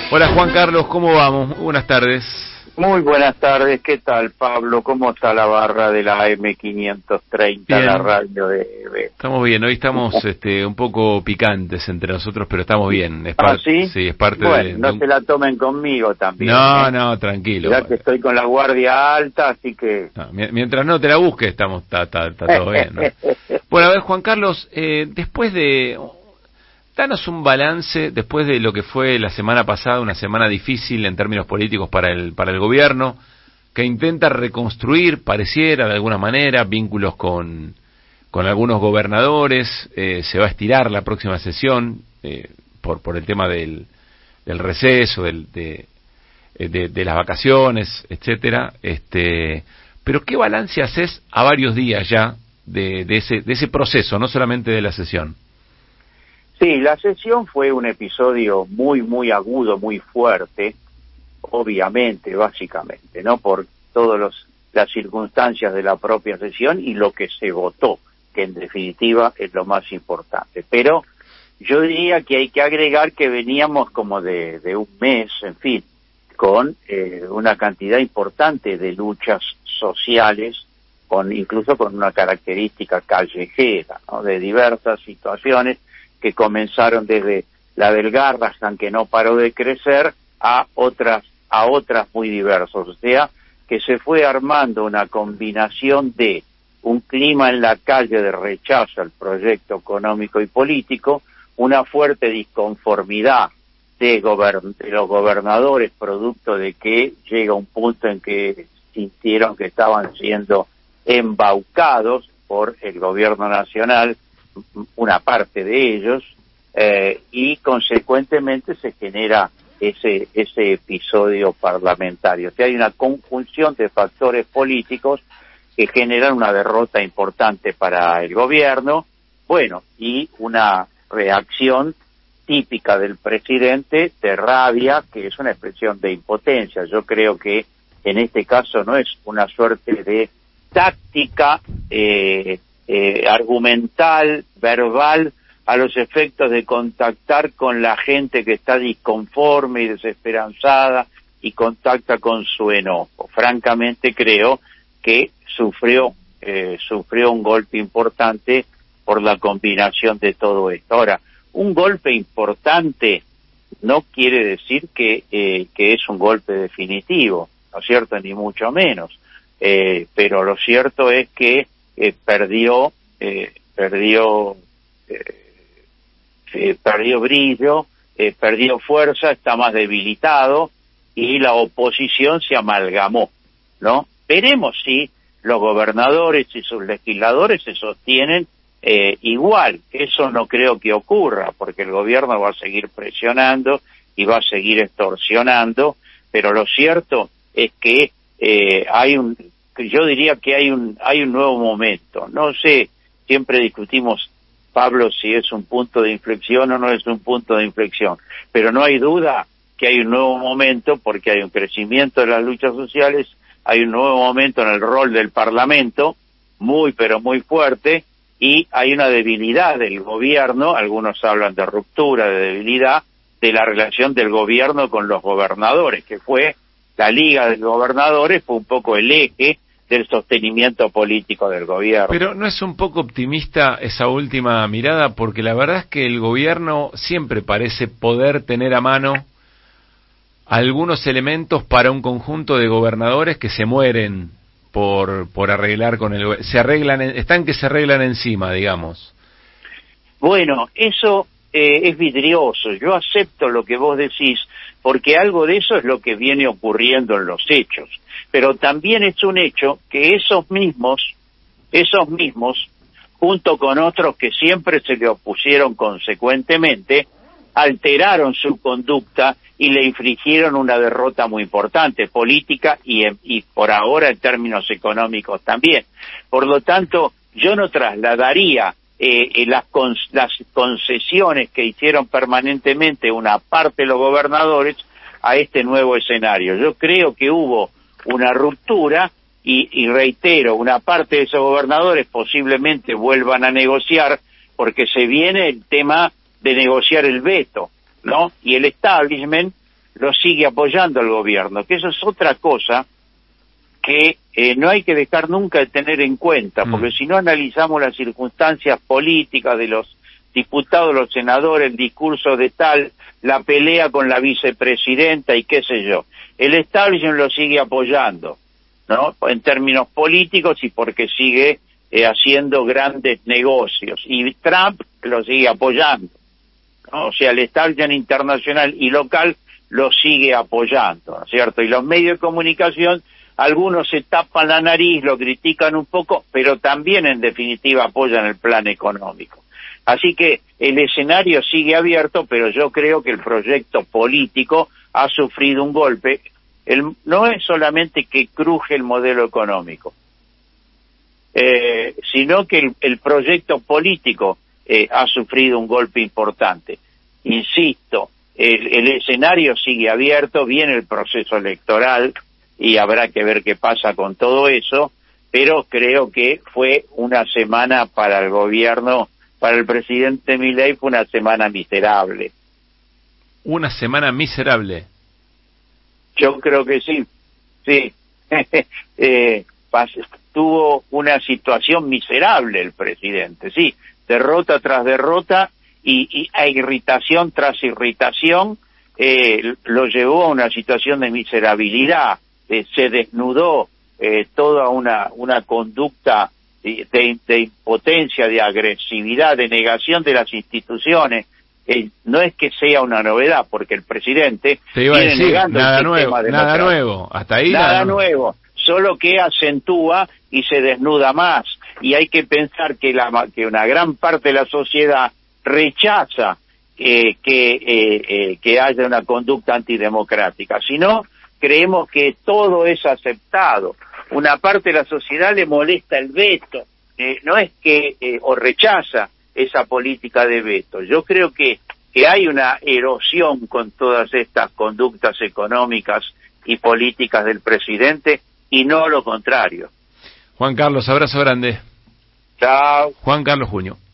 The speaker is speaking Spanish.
Hola Juan Carlos, ¿cómo vamos? Buenas tardes. Muy buenas tardes, ¿qué tal Pablo? ¿Cómo está la barra de la AM530, Bien. la radio de EB? Estamos bien, hoy estamos un poco picantes entre nosotros, pero estamos bien. ¿Sí? Sí, es parte bueno, de no un... se la tomen conmigo también. No, tranquilo. Ya que estoy con la guardia alta, así que... No, mientras no te la busques, está todo bien, ¿no? Bueno, a ver Juan Carlos, después de... Danos un balance después de lo que fue la semana pasada, una semana difícil en términos políticos para el gobierno, que intenta reconstruir, pareciera de alguna manera, vínculos con algunos gobernadores. Se va a estirar la próxima sesión por el tema del receso, de las vacaciones, etcétera. Pero ¿qué balance haces a varios días ya de ese proceso, no solamente de la sesión? Sí, la sesión fue un episodio muy agudo, muy fuerte, obviamente, básicamente, ¿no? Por todas las circunstancias de la propia sesión y lo que se votó, que en definitiva es lo más importante. Pero yo diría que hay que agregar que veníamos como de un mes, en fin, con una cantidad importante de luchas sociales, incluso con una característica callejera, ¿no? De diversas situaciones que comenzaron desde la del Garrahan, que no paró de crecer, a otras muy diversas. O sea, que se fue armando una combinación de un clima en la calle de rechazo al proyecto económico y político, una fuerte disconformidad de los gobernadores, producto de que llega un punto en que sintieron que estaban siendo embaucados por el gobierno nacional, una parte de ellos, y consecuentemente se genera ese episodio parlamentario. O sea, hay una conjunción de factores políticos que generan una derrota importante para el gobierno, bueno, y una reacción típica del presidente de rabia, que es una expresión de impotencia. Yo creo que en este caso no es una suerte de táctica argumental, verbal, a los efectos de contactar con la gente que está disconforme y desesperanzada y contacta con su enojo. Francamente creo que sufrió un golpe importante por la combinación de todo esto. Ahora, un golpe importante no quiere decir que es un golpe definitivo, ¿no es cierto? Ni mucho menos. Pero lo cierto es que perdió brillo, perdió fuerza, está más debilitado y la oposición se amalgamó, ¿no? Veremos si los gobernadores y sus legisladores se sostienen igual. Eso no creo que ocurra, porque el gobierno va a seguir presionando y va a seguir extorsionando, pero lo cierto es que yo diría que hay un nuevo momento. No sé, siempre discutimos, Pablo, si es un punto de inflexión o no es un punto de inflexión, pero no hay duda que hay un nuevo momento porque hay un crecimiento de las luchas sociales, hay un nuevo momento en el rol del Parlamento, pero muy fuerte, y hay una debilidad del gobierno, algunos hablan de ruptura, de debilidad, de la relación del gobierno con los gobernadores, que fue la Liga de Gobernadores, fue un poco el eje del sostenimiento político del gobierno. Pero ¿no es un poco optimista esa última mirada? Porque la verdad es que el gobierno siempre parece poder tener a mano algunos elementos para un conjunto de gobernadores que se mueren por arreglar con se arreglan encima, digamos. Bueno, eso es vidrioso. Yo acepto lo que vos decís, porque algo de eso es lo que viene ocurriendo en los hechos. Pero también es un hecho que esos mismos, junto con otros que siempre se le opusieron consecuentemente, alteraron su conducta y le infligieron una derrota muy importante, política y por ahora en términos económicos también. Por lo tanto, yo no trasladaría las concesiones que hicieron permanentemente una parte de los gobernadores a este nuevo escenario. Yo creo que hubo una ruptura y reitero, una parte de esos gobernadores posiblemente vuelvan a negociar porque se viene el tema de negociar el veto, ¿no? Y el establishment lo sigue apoyando al gobierno, que eso es otra cosa que no hay que dejar nunca de tener en cuenta, porque si no analizamos las circunstancias políticas de los diputados, los senadores, el discurso de tal, la pelea con la vicepresidenta y qué sé yo, el establishment lo sigue apoyando, ¿no? En términos políticos y porque sigue haciendo grandes negocios, y Trump lo sigue apoyando, ¿no? O sea, el establishment internacional y local lo sigue apoyando, ¿no es cierto? Y los medios de comunicación, algunos se tapan la nariz, lo critican un poco, pero también en definitiva apoyan el plan económico. Así que el escenario sigue abierto, pero yo creo que el proyecto político ha sufrido un golpe. No es solamente que cruje el modelo económico, sino que el proyecto político ha sufrido un golpe importante. Insisto, el escenario sigue abierto, viene el proceso electoral y habrá que ver qué pasa con todo eso, pero creo que fue una semana para el gobierno, para el presidente Milei fue una semana miserable. ¿Una semana miserable? Yo creo que sí, sí. Tuvo una situación miserable el presidente, sí, derrota tras derrota y a irritación tras irritación lo llevó a una situación de miserabilidad. Se desnudó toda una conducta de impotencia, de agresividad, de negación de las instituciones. No es que sea una novedad, porque el presidente viene negando nada el nuevo, sistema democrático. nada nuevo, hasta ahí nada nuevo, solo que acentúa y se desnuda más. Y hay que pensar que una gran parte de la sociedad rechaza que haya una conducta antidemocrática. Si no, creemos que todo es aceptado. Una parte de la sociedad le molesta el veto, no es que o rechaza esa política de veto. Yo creo que hay una erosión con todas estas conductas económicas y políticas del presidente y no lo contrario. Juan Carlos, abrazo grande. Chao. Juan Carlos Junio.